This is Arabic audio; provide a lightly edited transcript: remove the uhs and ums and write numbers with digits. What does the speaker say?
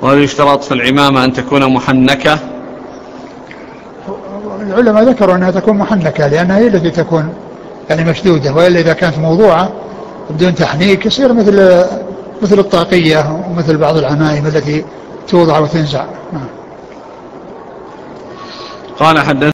وهل يشترط في العمامة أن تكون محنكة؟ العلماء ذكروا أنها تكون محنكة لأنها هي التي تكون يعني مشدودة، وإلا إذا كانت موضوعة بدون تحنيك يصير مثل الطاقية ومثل بعض العمائم التي توضع وتنزع. قال حدث